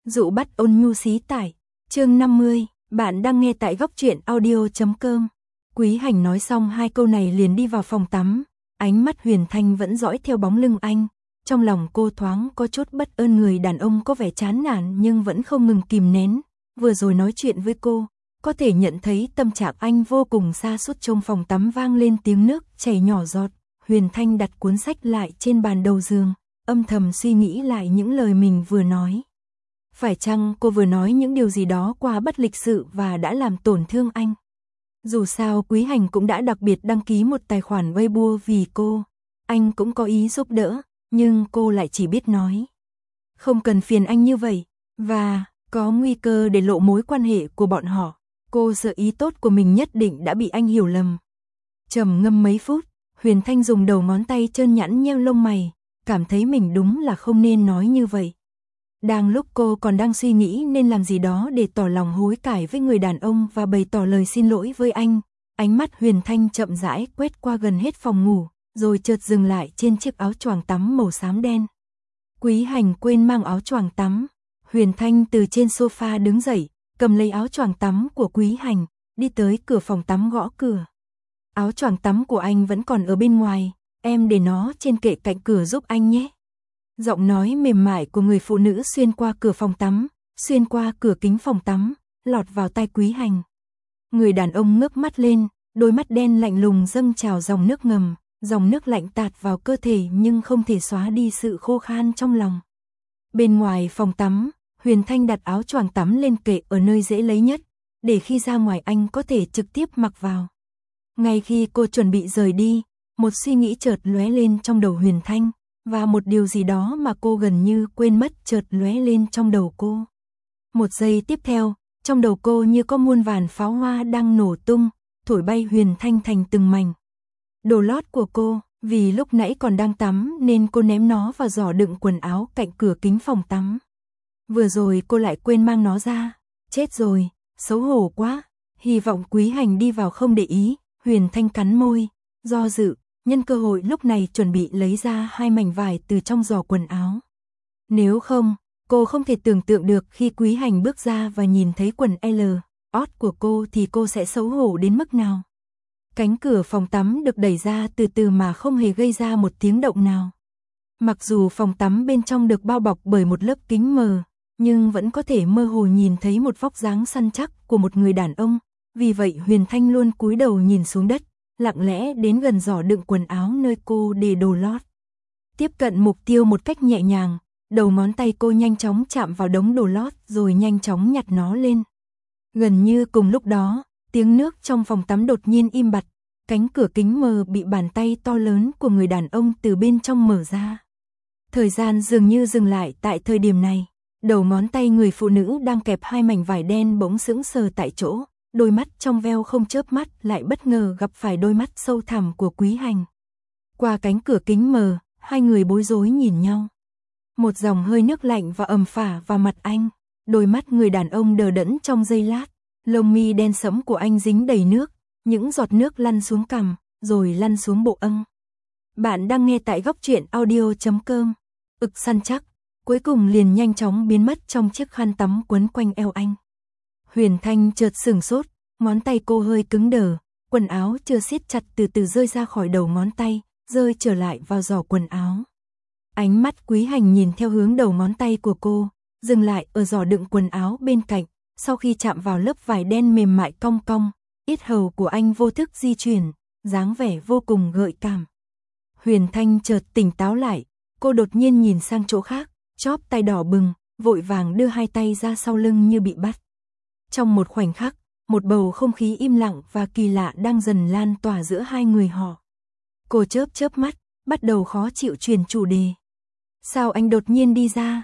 Dụ bắt ôn nhu xí tải. Chương 50, bạn đang nghe tại góc truyện audio.com. Quý Hành nói xong hai câu này liền đi vào phòng tắm, ánh mắt Huyền Thanh vẫn dõi theo bóng lưng anh. Trong lòng cô thoáng có chút bất ơn người đàn ông có vẻ chán nản nhưng vẫn không ngừng kìm nén. Vừa rồi nói chuyện với cô, có thể nhận thấy tâm trạng anh vô cùng sa sút. Trong phòng tắm vang lên tiếng nước chảy nhỏ giọt. Huyền Thanh đặt cuốn sách lại trên bàn đầu giường, âm thầm suy nghĩ lại những lời mình vừa nói. Phải chăng cô vừa nói những điều gì đó quá bất lịch sự và đã làm tổn thương anh? Dù sao Quý Hành cũng đã đặc biệt đăng ký một tài khoản Weibo vì cô. Anh cũng có ý giúp đỡ, nhưng cô lại chỉ biết nói không cần phiền anh như vậy, và có nguy cơ để lộ mối quan hệ của bọn họ. Cô sợ ý tốt của mình nhất định đã bị anh hiểu lầm. Trầm ngâm mấy phút, Huyền Thanh dùng đầu ngón tay trơn nhẵn nheo lông mày, cảm thấy mình đúng là không nên nói như vậy. Đang lúc cô còn đang suy nghĩ nên làm gì đó để tỏ lòng hối cải với người đàn ông và bày tỏ lời xin lỗi với anh, ánh mắt Huyền Thanh chậm rãi quét qua gần hết phòng ngủ, rồi chợt dừng lại trên chiếc áo choàng tắm màu xám đen. Quý Hành quên mang áo choàng tắm. Huyền Thanh từ trên sofa đứng dậy, cầm lấy áo choàng tắm của Quý Hành, đi tới cửa phòng tắm gõ cửa. Áo choàng tắm của anh vẫn còn ở bên ngoài, em để nó trên kệ cạnh cửa giúp anh nhé. Giọng nói mềm mại của người phụ nữ xuyên qua cửa phòng tắm, xuyên qua cửa kính phòng tắm, lọt vào tai Quý Hành. Người đàn ông ngước mắt lên, đôi mắt đen lạnh lùng dâng trào dòng nước ngầm, dòng nước lạnh tạt vào cơ thể nhưng không thể xóa đi sự khô khan trong lòng. Bên ngoài phòng tắm, Huyền Thanh đặt áo choàng tắm lên kệ ở nơi dễ lấy nhất, để khi ra ngoài anh có thể trực tiếp mặc vào. Ngay khi cô chuẩn bị rời đi, một suy nghĩ chợt lóe lên trong đầu Huyền Thanh, và một điều gì đó mà cô gần như quên mất chợt lóe lên trong đầu cô. Một giây tiếp theo, trong đầu cô như có muôn vàn pháo hoa đang nổ tung, thổi bay Huyền Thanh thành từng mảnh. Đồ lót của cô, vì lúc nãy còn đang tắm nên cô ném nó vào giỏ đựng quần áo cạnh cửa kính phòng tắm. Vừa rồi cô lại quên mang nó ra. Chết rồi, xấu hổ quá. Hy vọng Quý Hành đi vào không để ý. Huyền Thanh cắn môi, do dự, nhân cơ hội lúc này chuẩn bị lấy ra hai mảnh vải từ trong giỏ quần áo. Nếu không, cô không thể tưởng tượng được khi Quý Hành bước ra và nhìn thấy quần L, ót của cô thì cô sẽ xấu hổ đến mức nào. Cánh cửa phòng tắm được đẩy ra từ từ mà không hề gây ra một tiếng động nào. Mặc dù phòng tắm bên trong được bao bọc bởi một lớp kính mờ, nhưng vẫn có thể mơ hồ nhìn thấy một vóc dáng săn chắc của một người đàn ông. Vì vậy Huyền Thanh luôn cúi đầu nhìn xuống đất, lặng lẽ đến gần giỏ đựng quần áo nơi cô để đồ lót. Tiếp cận mục tiêu một cách nhẹ nhàng, đầu ngón tay cô nhanh chóng chạm vào đống đồ lót rồi nhanh chóng nhặt nó lên. Gần như cùng lúc đó, tiếng nước trong phòng tắm đột nhiên im bặt, cánh cửa kính mờ bị bàn tay to lớn của người đàn ông từ bên trong mở ra. Thời gian dường như dừng lại tại thời điểm này, đầu ngón tay người phụ nữ đang kẹp hai mảnh vải đen bỗng sững sờ tại chỗ, đôi mắt trong veo không chớp mắt lại bất ngờ gặp phải đôi mắt sâu thẳm của Quý Hành. Qua cánh cửa kính mờ, hai người bối rối nhìn nhau. Một dòng hơi nước lạnh và ầm phả vào mặt anh, đôi mắt người đàn ông đờ đẫn trong giây lát. Lông mi đen sẫm của anh dính đầy nước, những giọt nước lăn xuống cằm, rồi lăn xuống bộ âng. Bạn đang nghe tại góc truyện audio.com. Ực săn chắc, cuối cùng liền nhanh chóng biến mất trong chiếc khăn tắm quấn quanh eo anh. Huyền Thanh chợt sửng sốt, ngón tay cô hơi cứng đờ, quần áo chưa siết chặt từ từ rơi ra khỏi đầu ngón tay, rơi trở lại vào giỏ quần áo. Ánh mắt Quý Hành nhìn theo hướng đầu ngón tay của cô, dừng lại ở giỏ đựng quần áo bên cạnh. Sau khi chạm vào lớp vải đen mềm mại cong cong, yết hầu của anh vô thức di chuyển, dáng vẻ vô cùng gợi cảm. Huyền Thanh chợt tỉnh táo lại, cô đột nhiên nhìn sang chỗ khác, chóp tay đỏ bừng, vội vàng đưa hai tay ra sau lưng như bị bắt. Trong một khoảnh khắc, một bầu không khí im lặng và kỳ lạ đang dần lan tỏa giữa hai người họ. Cô chớp chớp mắt, bắt đầu khó chịu truyền chủ đề. Sao anh đột nhiên đi ra?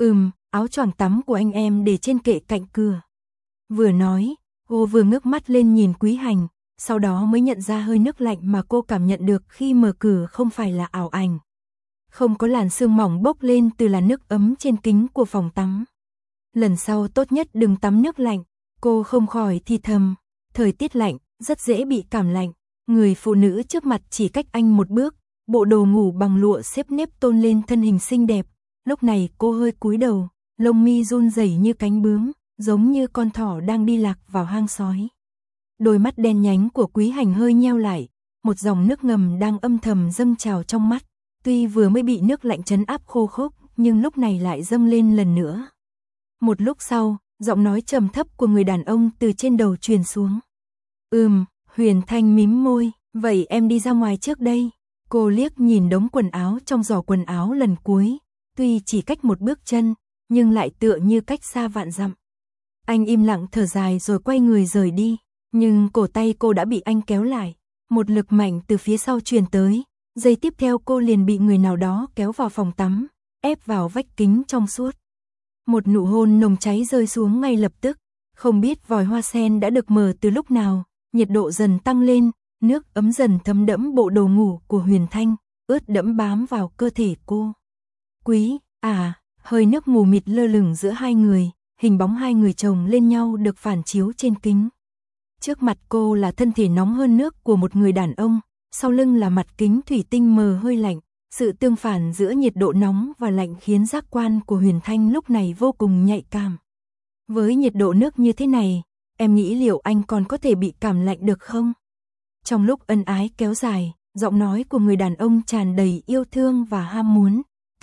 Áo choàng tắm của anh em để trên kệ cạnh cửa. Vừa nói, cô vừa ngước mắt lên nhìn Quý Hành, sau đó mới nhận ra hơi nước lạnh mà cô cảm nhận được khi mở cửa không phải là ảo ảnh. Không có làn sương mỏng bốc lên từ làn nước ấm trên kính của phòng tắm. Lần sau tốt nhất đừng tắm nước lạnh, cô không khỏi thì thầm. Thời tiết lạnh, rất dễ bị cảm lạnh. Người phụ nữ trước mặt chỉ cách anh một bước, bộ đồ ngủ bằng lụa xếp nếp tôn lên thân hình xinh đẹp. Lúc này cô hơi cúi đầu, lông mi run rẩy như cánh bướm, giống như con thỏ đang đi lạc vào hang sói. Đôi mắt đen nhánh của Quý Hành hơi nheo lại, một dòng nước ngầm đang âm thầm dâng trào trong mắt, tuy vừa mới bị nước lạnh trấn áp khô khốc, nhưng lúc này lại dâng lên lần nữa. Một lúc sau, giọng nói trầm thấp của người đàn ông từ trên đầu truyền xuống. Huyền Thanh mím môi, vậy em đi ra ngoài trước đây. Cô liếc nhìn đống quần áo trong giỏ quần áo lần cuối, tuy chỉ cách một bước chân, nhưng lại tựa như cách xa vạn dặm. Anh im lặng thở dài rồi quay người rời đi, nhưng cổ tay cô đã bị anh kéo lại. Một lực mạnh từ phía sau truyền tới, giây tiếp theo cô liền bị người nào đó kéo vào phòng tắm, ép vào vách kính trong suốt. Một nụ hôn nồng cháy rơi xuống ngay lập tức, không biết vòi hoa sen đã được mở từ lúc nào, nhiệt độ dần tăng lên, nước ấm dần thấm đẫm bộ đồ ngủ của Huyền Thanh, ướt đẫm bám vào cơ thể cô. Quý, hơi nước mù mịt lơ lửng giữa hai người, hình bóng hai người chồng lên nhau được phản chiếu trên kính. Trước mặt cô là thân thể nóng hơn nước của một người đàn ông, sau lưng là mặt kính thủy tinh mờ hơi lạnh. Sự tương phản giữa nhiệt độ nóng và lạnh khiến giác quan của Huyền Thanh lúc này vô cùng nhạy cảm. Với nhiệt độ nước như thế này, em nghĩ liệu anh còn có thể bị cảm lạnh được không? Trong lúc ân ái kéo dài, giọng nói của người đàn ông tràn đầy yêu thương và ham muốn.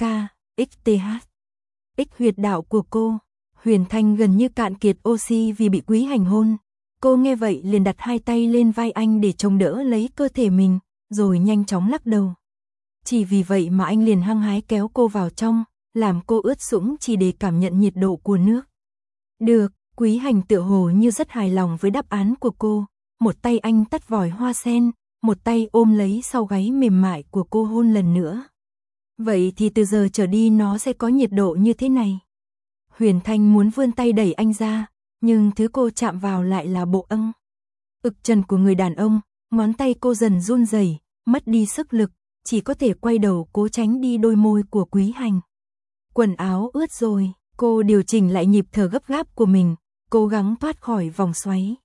KXTH. Huyệt đạo của cô. Huyền Thanh gần như cạn kiệt oxy vì bị Quý Hành hôn. Cô nghe vậy liền đặt hai tay lên vai anh để chống đỡ lấy cơ thể mình, rồi nhanh chóng lắc đầu. Chỉ vì vậy mà anh liền hăng hái kéo cô vào trong, làm cô ướt sũng chỉ để cảm nhận nhiệt độ của nước. Được, Quý Hành tựa hồ như rất hài lòng với đáp án của cô, một tay anh tắt vòi hoa sen, một tay ôm lấy sau gáy mềm mại của cô hôn lần nữa. Vậy thì từ giờ trở đi nó sẽ có nhiệt độ như thế này. Huyền Thanh muốn vươn tay đẩy anh ra, nhưng thứ cô chạm vào lại là bộ ực trần của người đàn ông, ngón tay cô dần run rẩy, mất đi sức lực, chỉ có thể quay đầu cố tránh đi đôi môi của Quý Hành. Quần áo ướt rồi, cô điều chỉnh lại nhịp thở gấp gáp của mình, cố gắng thoát khỏi vòng xoáy.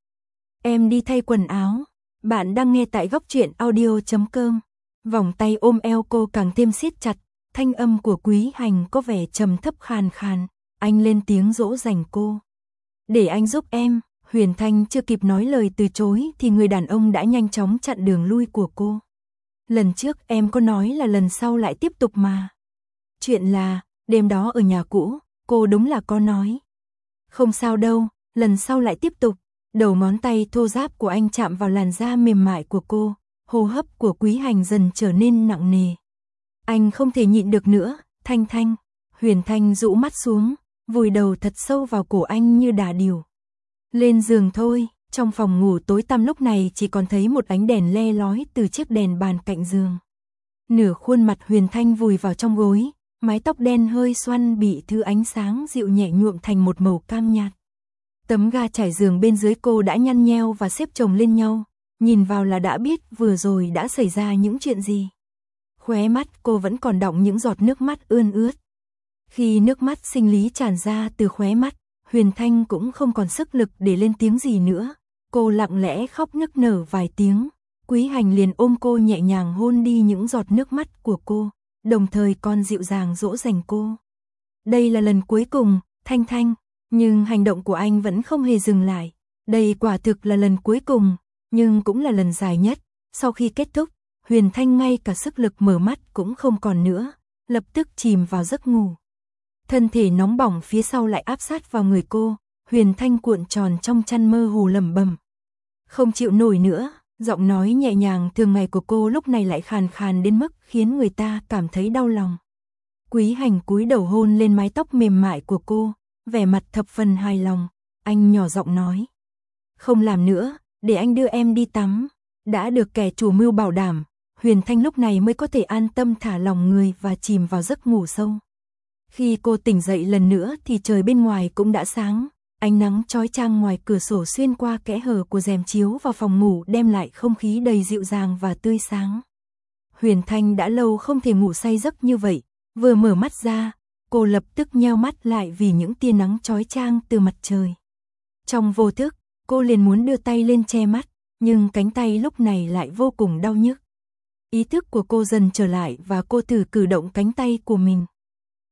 Em đi thay quần áo. Bạn đang nghe tại góc truyện audio.com. Vòng tay ôm eo cô càng thêm siết chặt, thanh âm của Quý Hành có vẻ trầm thấp khàn khàn, anh lên tiếng dỗ dành cô. Để anh giúp em. Huyền Thanh chưa kịp nói lời từ chối thì người đàn ông đã nhanh chóng chặn đường lui của cô. Lần trước em có nói là lần sau lại tiếp tục mà. Chuyện là, đêm đó ở nhà cũ, cô đúng là có nói. Không sao đâu, lần sau lại tiếp tục. Đầu ngón tay thô ráp của anh chạm vào làn da mềm mại của cô, hô hấp của Quý Hành dần trở nên nặng nề. Anh không thể nhịn được nữa, Thanh. Huyền Thanh rũ mắt xuống, vùi đầu thật sâu vào cổ anh như đà điểu. Lên giường thôi. Trong phòng ngủ tối tăm lúc này chỉ còn thấy một ánh đèn le lói từ chiếc đèn bàn cạnh giường. Nửa khuôn mặt Huyền Thanh vùi vào trong gối, mái tóc đen hơi xoăn bị thứ ánh sáng dịu nhẹ nhuộm thành một màu cam nhạt. Tấm ga trải giường bên dưới cô đã nhăn nheo và xếp chồng lên nhau, nhìn vào là đã biết vừa rồi đã xảy ra những chuyện gì. Khóe mắt cô vẫn còn đọng những giọt nước mắt ươn ướt. Khi nước mắt sinh lý tràn ra từ khóe mắt, Huyền Thanh cũng không còn sức lực để lên tiếng gì nữa. Cô lặng lẽ khóc nức nở vài tiếng. Quý Hành liền ôm cô nhẹ nhàng hôn đi những giọt nước mắt của cô, đồng thời còn dịu dàng dỗ dành cô. Đây là lần cuối cùng, Thanh. Nhưng hành động của anh vẫn không hề dừng lại. Đây quả thực là lần cuối cùng, nhưng cũng là lần dài nhất. Sau khi kết thúc, Huyền Thanh ngay cả sức lực mở mắt cũng không còn nữa, lập tức chìm vào giấc ngủ. Thân thể nóng bỏng phía sau lại áp sát vào người cô, Huyền Thanh cuộn tròn trong chăn mơ hồ lẩm bẩm. Không chịu nổi nữa, giọng nói nhẹ nhàng thường ngày của cô lúc này lại khàn khàn đến mức khiến người ta cảm thấy đau lòng. Quý Hành cúi đầu hôn lên mái tóc mềm mại của cô, vẻ mặt thập phần hài lòng, anh nhỏ giọng nói. Không làm nữa, để anh đưa em đi tắm. Đã được kẻ chủ mưu bảo đảm, Huyền Thanh lúc này mới có thể an tâm thả lòng người và chìm vào giấc ngủ sâu. Khi cô tỉnh dậy lần nữa thì trời bên ngoài cũng đã sáng, ánh nắng chói chang ngoài cửa sổ xuyên qua kẽ hở của rèm chiếu vào phòng ngủ đem lại không khí đầy dịu dàng và tươi sáng. Huyền Thanh đã lâu không thể ngủ say giấc như vậy, vừa mở mắt ra, cô lập tức nheo mắt lại vì những tia nắng chói chang từ mặt trời. Trong vô thức, cô liền muốn đưa tay lên che mắt, nhưng cánh tay lúc này lại vô cùng đau nhức. Ý thức của cô dần trở lại và cô thử cử động cánh tay của mình.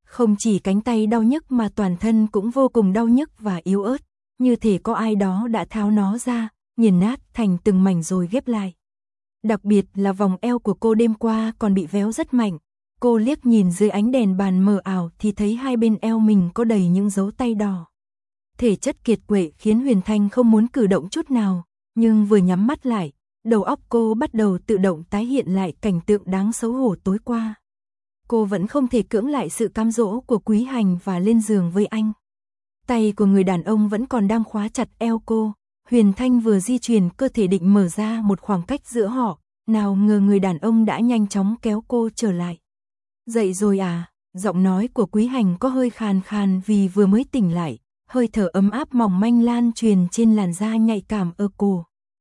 Không chỉ cánh tay đau nhức mà toàn thân cũng vô cùng đau nhức và yếu ớt, như thể có ai đó đã tháo nó ra, nghiền nát thành từng mảnh rồi ghép lại. Đặc biệt là vòng eo của cô đêm qua còn bị véo rất mạnh. Cô liếc nhìn dưới ánh đèn bàn mờ ảo thì thấy hai bên eo mình có đầy những dấu tay đỏ. Thể chất kiệt quệ khiến Huyền Thanh không muốn cử động chút nào, nhưng vừa nhắm mắt lại, đầu óc cô bắt đầu tự động tái hiện lại cảnh tượng đáng xấu hổ tối qua. Cô vẫn không thể cưỡng lại sự cám dỗ của Quý Hành và lên giường với anh. Tay của người đàn ông vẫn còn đang khóa chặt eo cô. Huyền Thanh vừa di chuyển cơ thể định mở ra một khoảng cách giữa họ, nào ngờ người đàn ông đã nhanh chóng kéo cô trở lại. Dậy rồi à? Giọng nói của Quý Hành có hơi khàn khàn vì vừa mới tỉnh lại, hơi thở ấm áp mỏng manh lan truyền trên làn da nhạy cảm ở cô.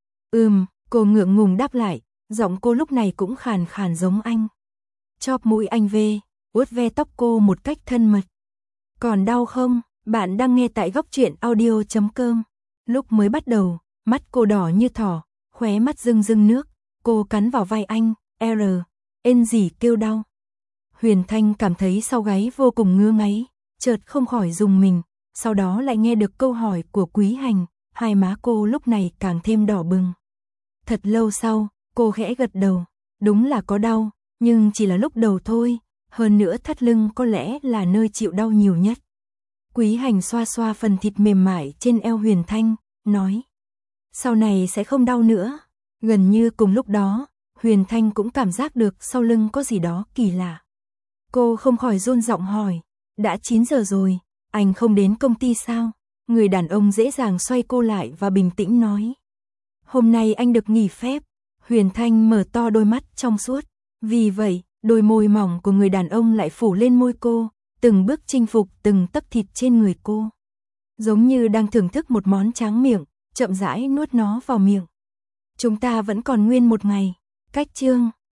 Cô ngượng ngùng đáp lại, giọng cô lúc này cũng khàn khàn giống anh. Chóp mũi anh về, vuốt ve tóc cô một cách thân mật. Còn đau không? Bạn đang nghe tại Góc Truyện Audio.com. Lúc mới bắt đầu, mắt cô đỏ như thỏ, khóe mắt rưng rưng nước, cô cắn vào vai anh, ên gì kêu đau. Huyền Thanh cảm thấy sau gáy vô cùng ngứa ngáy, chợt không khỏi rùng mình, sau đó lại nghe được câu hỏi của Quý Hành, hai má cô lúc này càng thêm đỏ bừng. Thật lâu sau, cô khẽ gật đầu, đúng là có đau, nhưng chỉ là lúc đầu thôi, hơn nữa thắt lưng có lẽ là nơi chịu đau nhiều nhất. Quý Hành xoa xoa phần thịt mềm mại trên eo Huyền Thanh, nói, sau này sẽ không đau nữa. Gần như cùng lúc đó, Huyền Thanh cũng cảm giác được sau lưng có gì đó kỳ lạ. Cô không khỏi run giọng hỏi, đã 9 giờ rồi, anh không đến công ty sao? Người đàn ông dễ dàng xoay cô lại và bình tĩnh nói, hôm nay anh được nghỉ phép. Huyền Thanh mở to đôi mắt trong suốt, vì vậy, đôi môi mỏng của người đàn ông lại phủ lên môi cô, từng bước chinh phục từng tấc thịt trên người cô. Giống như đang thưởng thức một món tráng miệng, chậm rãi nuốt nó vào miệng. Chúng ta vẫn còn nguyên một ngày. Cách chương